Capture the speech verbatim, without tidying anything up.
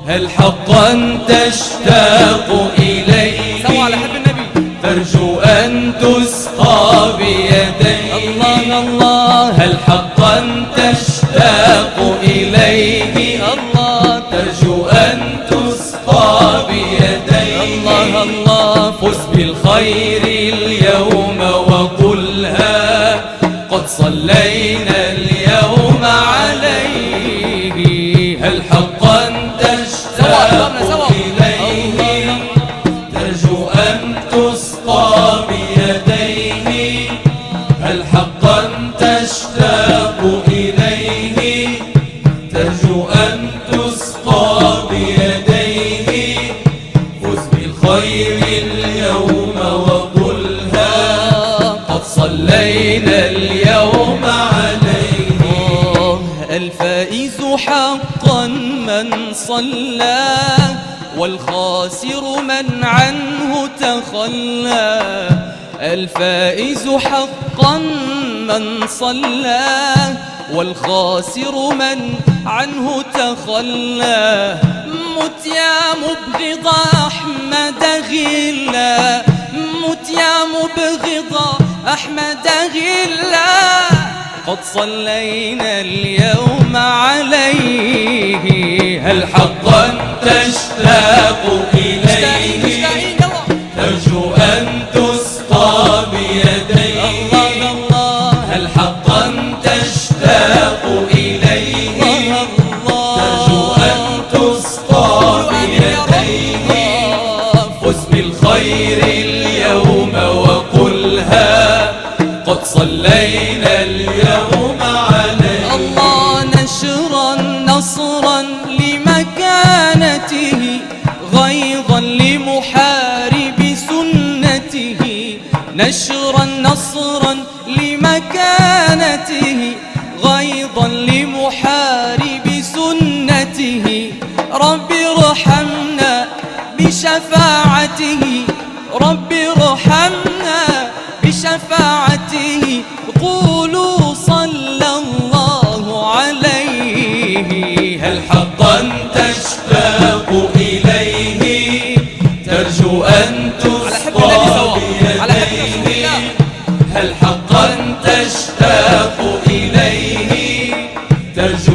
هل حقا تشتاق إليه؟ سوا على حب النبي. ترجو أن تسقى بيديه. الله الله. هل حقا تشتاق إليه؟ الله. ترجو أن تسقى بيديه. الله الله. فز بالخير اليوم وقلها قد صلينا اليوم عليه. هل حقا تشتاق إليه؟ ترجو أن تسقى بيديه. هل حقا تشتاق إليه؟ ترجو أن تسقى بيديه. فز بالخير اليوم وقلها قد صلينا اليوم عليه. الفائز حقا من صلى والخاسر من عنه تخلى. الفائز حقا من صلى والخاسر من عنه تخلى. مت يا مبغض أحمد غلا، مت يا مبغض أحمد غلا. قد صلينا اليوم عليه. هل حقا تشتاق إليه؟ ترجو أن تسقى بيديه. الله الله. هل حقا تشتاق إليه؟ ترجو أن تسقى بيديه. فز بالخير اليوم وقلها قد صلينا اليوم عليه. الله. نشرا نصرا لمكانته غيظا لمحارب سنته. نشرا نصرا لمكانته غيظا لمحارب سنته. رب ارحمنا بشفاعته، رب ارحمنا بشفاعته. قولوا صلى الله عليه. هل حقا تشتاق إليه؟ ترجو أن تسقى بيديه. هل حقا تشتاق إليه؟ ترجو